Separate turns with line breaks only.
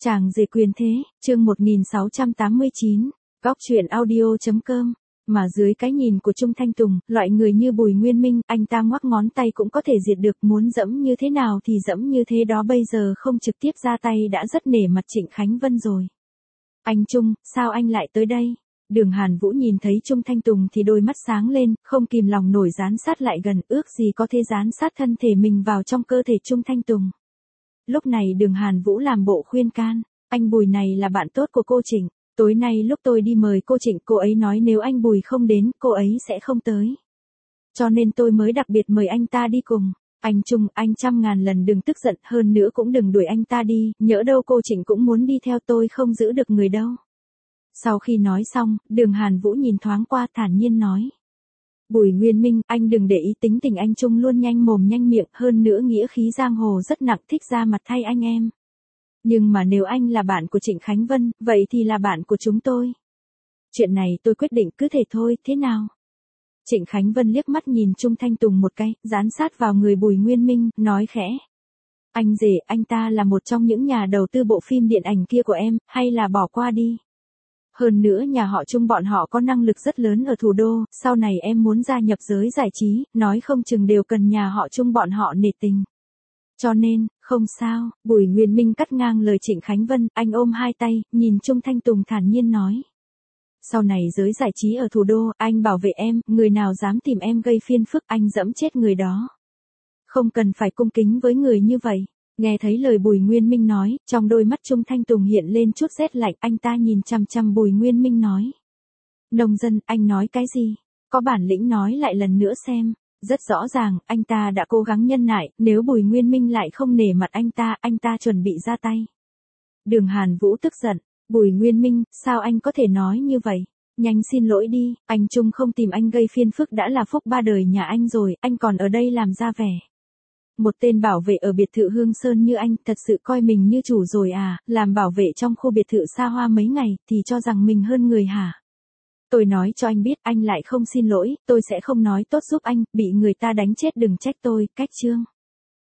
Chàng rể quyền thế, chương 1689, góc truyện audio.com. Mà dưới cái nhìn của Trung Thanh Tùng, loại người như Bùi Nguyên Minh, anh ta ngoắc ngón tay cũng có thể diệt được, muốn dẫm như thế nào thì dẫm như thế đó, bây giờ không trực tiếp ra tay đã rất nể mặt Trịnh Khánh Vân rồi. Anh Trung, sao anh lại tới đây? Đường Hàn Vũ nhìn thấy Trung Thanh Tùng thì đôi mắt sáng lên, không kìm lòng nổi dán sát lại gần, ước gì có thể dán sát thân thể mình vào trong cơ thể Trung Thanh Tùng. Lúc này Đường Hàn Vũ làm bộ khuyên can, anh Bùi này là bạn tốt của cô Trịnh, tối nay lúc tôi đi mời cô Trịnh, cô ấy nói nếu anh Bùi không đến, cô ấy sẽ không tới. Cho nên tôi mới đặc biệt mời anh ta đi cùng. Anh Trung, anh trăm ngàn lần đừng tức giận, hơn nữa cũng đừng đuổi anh ta đi, nhỡ đâu cô Trịnh cũng muốn đi theo, tôi không giữ được người đâu. Sau khi nói xong, Đường Hàn Vũ nhìn thoáng qua thản nhiên nói. Bùi Nguyên Minh, anh đừng để ý, tính tình anh Trung luôn nhanh mồm nhanh miệng, hơn nữa nghĩa khí giang hồ rất nặng, thích ra mặt thay anh em. Nhưng mà nếu anh là bạn của Trịnh Khánh Vân, vậy thì là bạn của chúng tôi. Chuyện này tôi quyết định cứ thể thôi, thế nào? Trịnh Khánh Vân liếc mắt nhìn Trung Thanh Tùng một cái, dán sát vào người Bùi Nguyên Minh, nói khẽ. Anh rể, anh ta là một trong những nhà đầu tư bộ phim điện ảnh kia của em, hay là bỏ qua đi? Hơn nữa nhà họ Trung bọn họ có năng lực rất lớn ở thủ đô, sau này em muốn gia nhập giới giải trí, nói không chừng đều cần nhà họ Trung bọn họ nể tình. Cho nên, không sao, Bùi Nguyên Minh cắt ngang lời Trịnh Khánh Vân, anh ôm hai tay, nhìn Trung Thanh Tùng thản nhiên nói. Sau này giới giải trí ở thủ đô, anh bảo vệ em, người nào dám tìm em gây phiền phức, anh dẫm chết người đó. Không cần phải cung kính với người như vậy. Nghe thấy lời Bùi Nguyên Minh nói, trong đôi mắt Trung Thanh Tùng hiện lên chút rét lạnh, anh ta nhìn chằm chằm Bùi Nguyên Minh nói. Nông dân, anh nói cái gì? Có bản lĩnh nói lại lần nữa xem. Rất rõ ràng, anh ta đã cố gắng nhân nại, nếu Bùi Nguyên Minh lại không nể mặt anh ta chuẩn bị ra tay. Đường Hàn Vũ tức giận, Bùi Nguyên Minh, sao anh có thể nói như vậy? Nhanh xin lỗi đi, anh Trung không tìm anh gây phiền phức đã là phúc ba đời nhà anh rồi, anh còn ở đây làm ra vẻ. Một tên bảo vệ ở biệt thự Hương Sơn như anh, thật sự coi mình như chủ rồi à, làm bảo vệ trong khu biệt thự xa hoa mấy ngày, thì cho rằng mình hơn người hả? Tôi nói cho anh biết, anh lại không xin lỗi, tôi sẽ không nói tốt giúp anh, bị người ta đánh chết đừng trách tôi, cách chương.